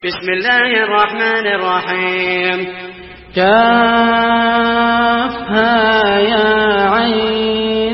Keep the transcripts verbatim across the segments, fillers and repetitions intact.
بسم الله الرحمن الرحيم. كافها يا عين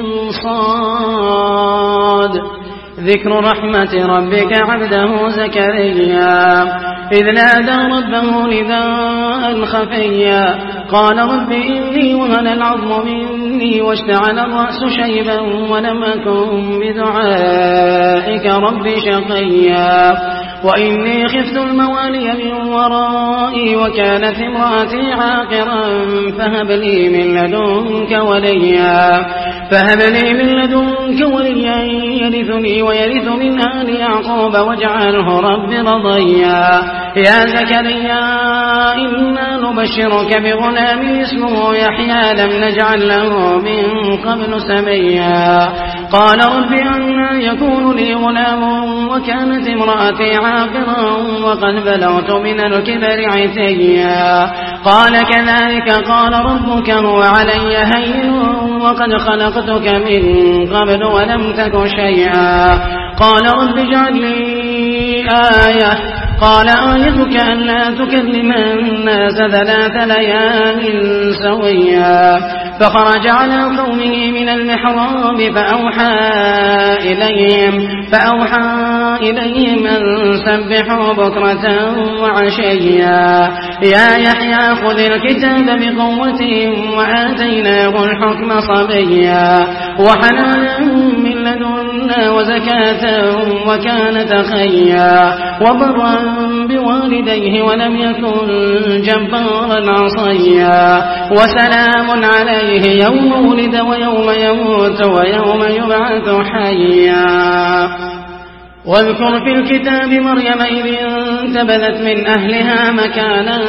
صاد ذكر رحمة ربك عبده زكريا إذ نادى ربه نداء خفيا قال رب إني وهن العظم مني واشتعل الرأس شيبا ولم أكن بدعائك رب شقيا وإني خفت الموالي من ورائي وكانت امرأتي عاقرا فهب لي من لدنك وليا فهب لي من لدنك وليا يرثني ويرث من آل يعقوب واجعله رب رضيا يا زكريا إنا نبشرك بغلام اسمه يحيى لم نجعل له من قبل سميا قال رب أنى يكون لي غلام وكانت امرأتي عاقرا وقد بلغت من الكبر عتيا قال كذلك قال ربك هو علي هين وقد خلقتك من قبل ولم تك شيئا قال رب اجعل لي آية قال آيتك ألا تكلم الناس ثلاث ليال سويا فخرج على قومه من المحراب فأوحى إليهم فأوحى إليهم أن سبحوا بكرة وعشيا يا يحيى خذ الكتاب بقوة وآتيناه الحكم صبيا وحنانا من لدنا وزكاة وكان تقيا وبرا بوالديه ولم يكن جبارا عصيا وسلام عليه يوم ولد ويوم يموت ويوم يبعث حيا واذكر في الكتاب مريم إذ انتبذت من أهلها مكانا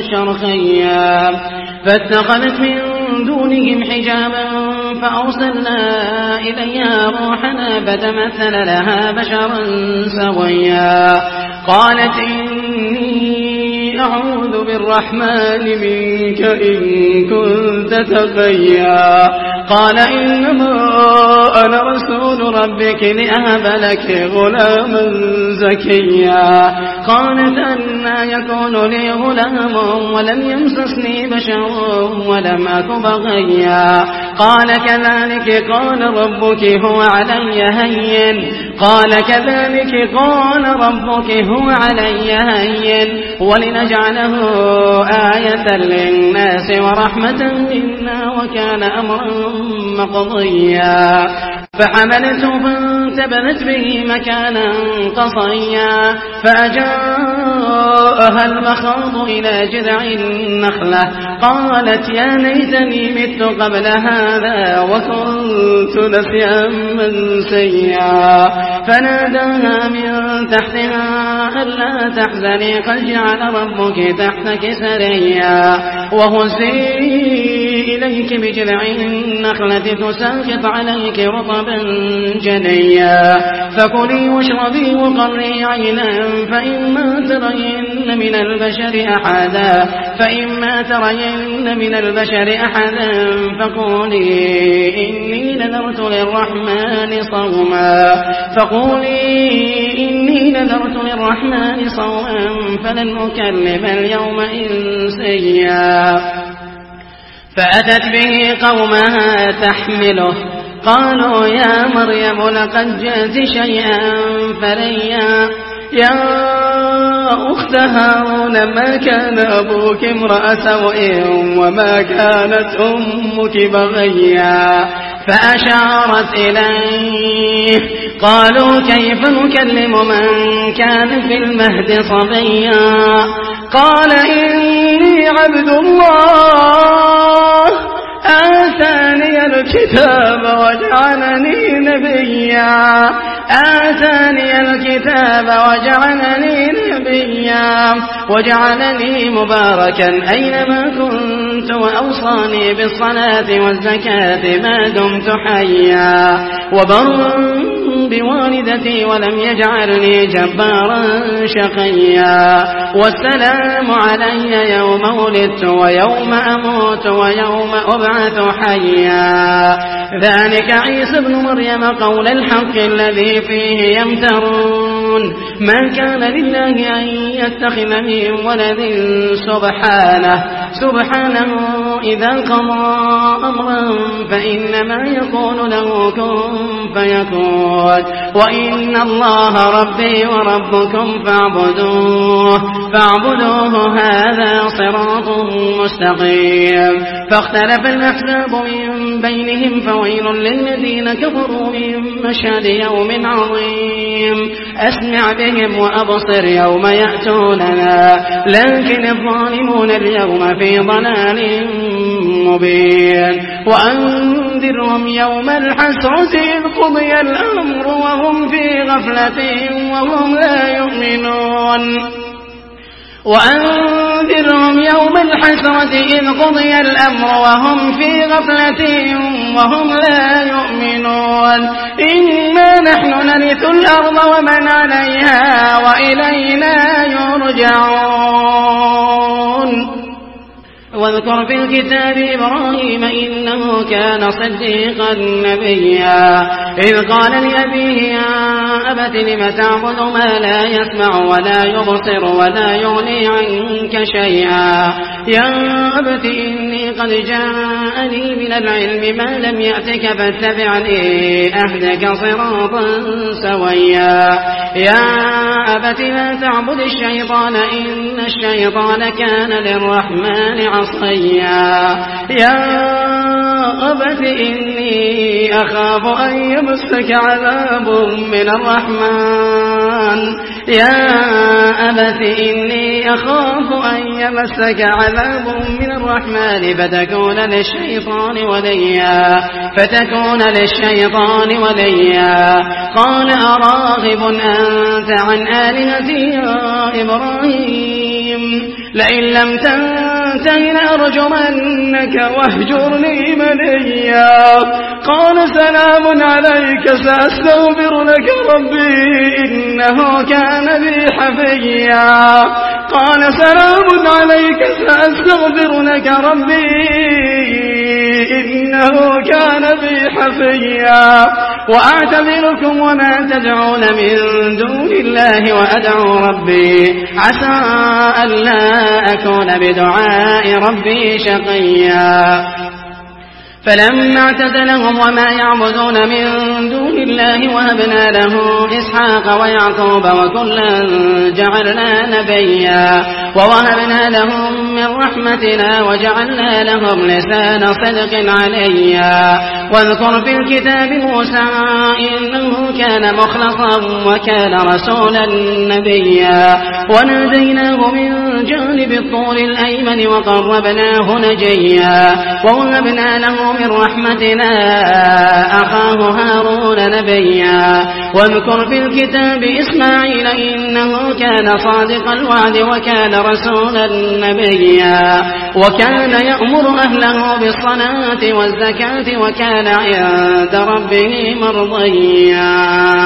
شرقيا فاتخذت من دونهم حجابا فأرسلنا إليها روحنا فتمثل لها بشرا سويا قالت إني أعوذ بالرحمن منك إن كنت تقيا قال إنما أنا رسول ربك لأهب لك غلاما زكيا قالت أنى يكون لي غلام ولم يمسسني بشر ولم أك بغيا قال كذلك قال ربك هو علي هين قال كذلك قال ربك هو علي هين ولنجعله آية للناس ورحمة منا وكان أمرا مقضيا فحملته فانتبذت به مكانا قصيا فأجاءها المخاض إلى جذع النخلة قالت يا ليتني مت قبل هذا وكنت نسيا منسيا فناداها من تحتها ألا تحزني قد جعل ربك تحتك سريا وهزي إليك بجذع النخلة تساقط عليك رطبا جنيا فكلي واشربي وقري عينا فإما ترين من البشر أحدا فإما ترين من البشر أحدا فقولي إني نذرت للرحمن صوما فقولي إني نذرت للرحمن صوما فلن أكلم اليوم إنسيا فأتت به قومها تحمله قالوا يا مريم لقد جئت شيئا فريا يا أخت هارون ما كان أبوك امرأ سوء وما كانت أمك بغيا فأشارت إليه قالوا كيف نكلم من كان في المهد صبيا قال إني عبد الله آتاني الكتاب وجعلني نبيا آتاني الكتاب وجعلني نبيا وجعلني مباركا أينما كنت وأوصاني بالصلاة والزكاة ما دمت حيا وبرا بوالدتي ولم يجعلني جبارا شقيا والسلام علي يوم ولدت ويوم أموت ويوم أبعث حيا ذلك عيسى ابن مريم قول الحق الذي فيه يمترون ما كان لله أن يتخذ من ولد سبحانه سبحانه إذا قضى أمرا فإنما يكون له كن فيكون وإن الله ربي وربكم فاعبدوه فاعبدوه هذا صراط مستقيم فاختلف الأحزاب من بينهم فويل للذين كفروا من مشهد يوم عظيم أسمع بهم وأبصر يوم يأتوننا لكن الظالمون اليوم في ضلال مبين وأنذرهم يوم الحسرة إذ قضي الأمر وهم في غفلة وهم لا يؤمنون وأنذرهم يوم الحسرة إذ قضي الأمر وهم في غفلة وهم لا يؤمنون إنا نحن نرث الأرض ومن عليها وإلينا يرجعون واذكر في الكتاب إبراهيم إنه كان صديقا نبيا إذ قال لأبيه يا أبت لم تعبد ما لا يسمع ولا يبصر ولا يغني عنك شيئا يا أبت إني قد جاءني من العلم ما لم يأتك فاتبعني أهدك صراطا سويا يا أبت لا تعبد الشيطان إن الشيطان كان للرحمن عصيا يا أبت إني أخاف أن يمسك عذاب من الرحمن يا أبت إني أخاف أن يمسك عذاب من الرحمن فتكون للشيطان وليا فتكون للشيطان وليا قال أراغب أنت عن آلهتي يا إبراهيم لئن لم تنته لأرجمنك واهجرني مليا قال سلام عليك سأستغفر لك ربي إنه كان بي حفيا قال سلام عليك سأستغفر لك ربي إنه كان بي حفيا وأعتذركم وما تدعون من دون الله وأدعو ربي عسى ألا أكون بدعاء ربي شقيا فلما اعتزلهم وما يعبدون من دون الله وهبنا له إسحاق ويعقوب وكلا جعلنا نبيا ووهبنا لهم من رحمتنا وجعلنا لهم لسان صدق عليا واذكر في الكتاب موسى إنه كان مخلصا وكان رسولا نبيا وناديناه من جانب الطور الأيمن وقربناه نجيا ووهبنا له من رحمتنا أخاه هارون نبيا واذكر في الكتاب إسماعيل إنه كان صادق الوعد وكان رسولا نبيا وكان يأمر أهله بالصلاة والزكاة وكان عند ربه مرضيا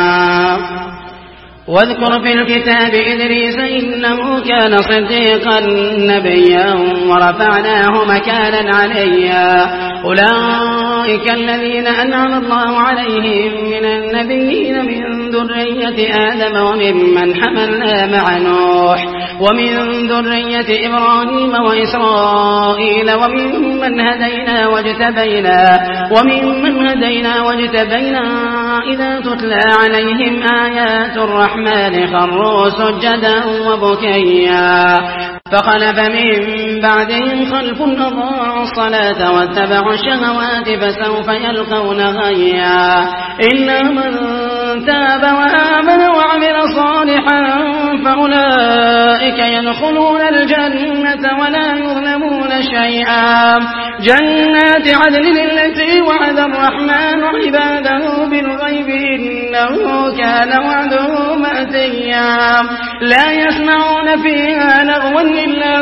واذكر في الكتاب إدريس إنه كان صديقا نبيا ورفعناه مكانا عليا أولئك الذين أنعم الله عليهم من النبيين من ذرية آدم وممن حملنا مع نوح ومن ذرية إبراهيم وإسرائيل وممن هدينا واجتبينا وممن هدينا واجتبينا إذا تتلى عليهم آيات الرحمن خروا سجدا وبكيا فخلف من بعدهم خلف أضاعوا الصلاة واتبعوا الشهوات فسوف يلقون غيا إلا من تاب وآمن وعمل صالحا فأولئك يدخلون الجنة ولا يظلمون شيئا جنات عدن التي وعد الرحمن عباده بالغيب إنه كان وعده مأتيا لا يسمعون فيها لغوا إلا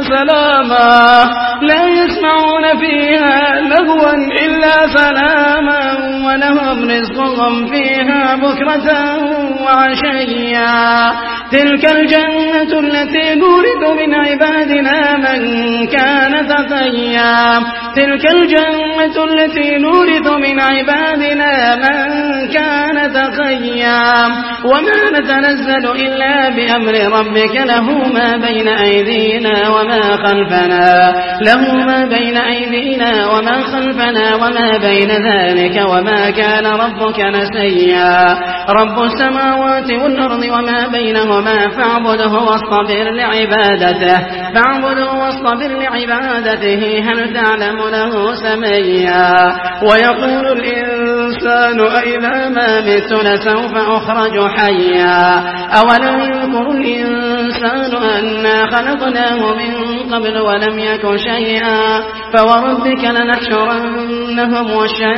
سلاما لا يسمعون فيها لغوا إلا سلاما ولهم رزقهم فيها بكرة وعشيا تلك الجنة التي نورث من عبادنا من كان تقيا تلك الجنة التي نورث من عبادنا من كان تقيا وما نتنزل إلا بأمر ربك له ما بين أيدينا وما خلفنا له ما بين أيدينا وما خلفنا وما بين ذلك وما كان ربك نسيا رب السماوات والأرض وما بينهما فاعبده واصطبر لعبادته فاعبده واصطبر لعبادته هل تعلم له سميا ويقول الإنسان أإذا ما مت لسوف أخرج حيا أولم يذكر الإنسان أنا خلقناه من قبل ولم يك شيئا فوربك لنحشرنهم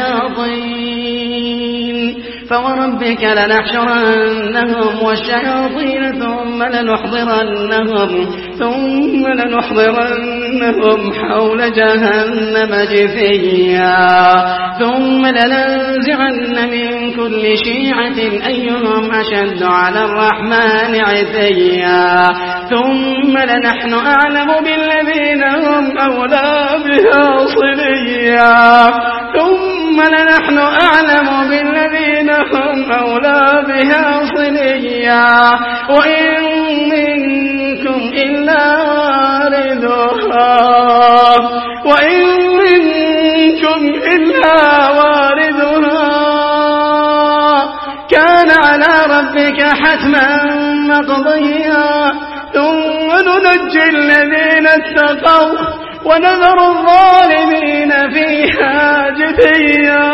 والشياطين فوربك لنحشرنهم والشياطين ثم لنحضرنهم ثم لنحضرنهم حول جهنم جثيا ثم لننزعن من كل شيعة أيهم أشد على الرحمن عتيا ثم لنحن أعلم بالذين هم أولى بها صليا ثم لنحن أعلم بالذين هم أولى بها صليا وإن منكم إلا واردها وإن منكم إلا واردها كان على ربك حتما مقضيا ثم ننجي الذين اتقوا ونذر الظالمين فيها جثيا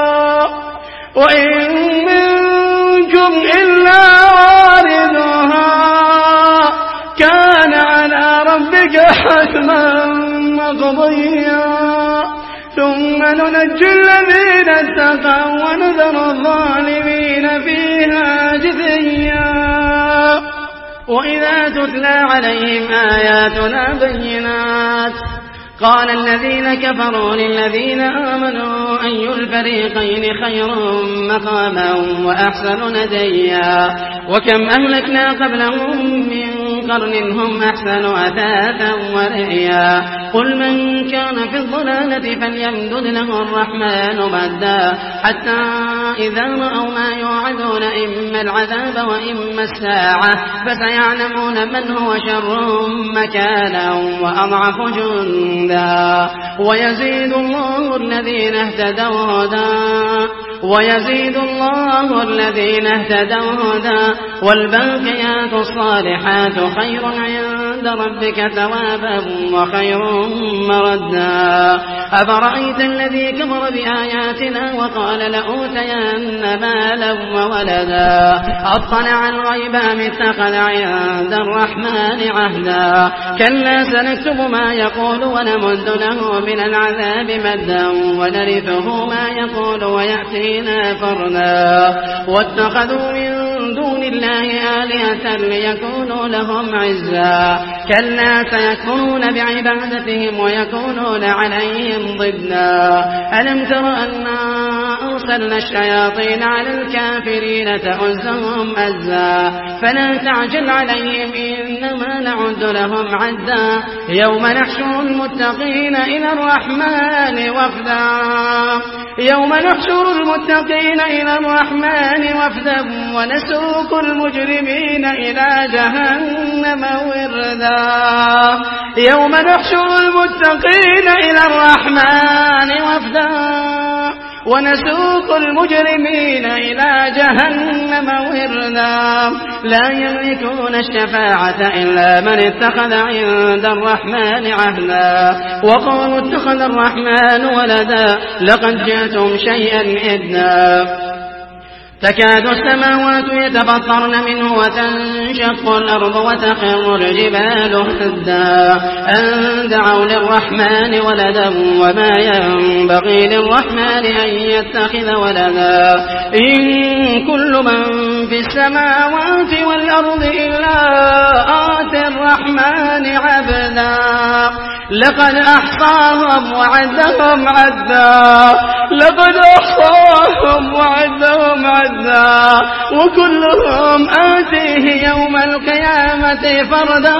وإن منكم إلا واردها كان على ربك حتما مقضيا ثم ننجي الذين اتقوا ونذر الظالمين فيها جثيا وإذا تتلى عليهم آياتنا بينات قال الذين كفروا للذين آمنوا أي الفريقين خير مقاما وأحسن نديا وكم أهلكنا قبلهم من قرن هم أحسن أثاثا ورئيا قل من كان في الضلالة فليمدد له الرحمن مدا حتى إذا رأوا ما يوعدون إما العذاب وإما الساعة فسيعلمون من هو شر مكانا وأضعف جندا ويزيد الله الذين اهتدوا هدى ويزيد الله الذين اهتدوا هدى والباقيات الصالحات خير عند ربك ثوابا وخير مردا أفرأيت الذي كفر بآياتنا وقال لأوتين مالا وولدا أطلع الغيب أم اتخذ عند الرحمن عهدا كلا سنكتب ما يقول ونمد له من العذاب مدا ونرثه ما يقول ويأتينا فردا واتخذوا من دون الله آلهة ليكونوا لهم عزا كلا سيكفرون بعبادتهم ويكونون عليهم ضدا ألم تر أنا أرسلنا الشياطين على الكافرين تؤزهم أزا فلا تعجل عليهم إنما نعد لهم عدا يوم نحشر المتقين إلى الرحمن وفدا يوم نحشر المتقين إلى الرحمن وفدا ونسوق المجرمين إلى جهنم وردا يوم نحشر المتقين إلى الرحمن وفدا ونسوق المجرمين إلى جهنم وردا لا يملكون الشفاعة إلا من اتخذ عند الرحمن عهدا وقالوا اتخذ الرحمن ولدا لقد جئتم شيئا إدا تكاد السماوات يتفطرن منه وتنشق الأرض وتخر الجبال هدا أن دعوا للرحمن ولدا وما ينبغي للرحمن أن يتخذ ولدا إن كل من في السماوات والأرض إلا آتي الرحمن عبدا لقد أحصاهم وعدهم عدا لقد أحصاهم وعدهم عدا وكلهم آتيه يوم القيامة فردا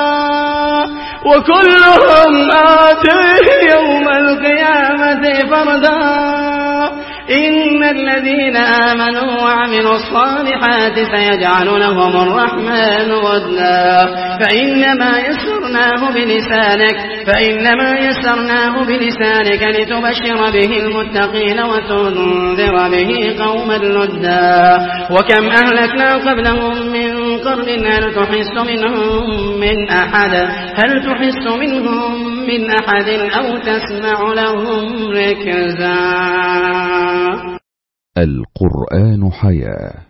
وكلهم آتيه يوم القيامة فردا إن الذين آمنوا وعملوا الصالحات سيجعل لهم الرحمن ودا فإنما يسرناه بلسانك فإنما يسرناه بلسانك لتبشر به المتقين وتنذر به قوما لدا وكم أهلكنا قبلهم من قرن هل تحس منهم من أحد هل تحس منهم من أحد أو تسمع لهم ركزا. القرآن حياة.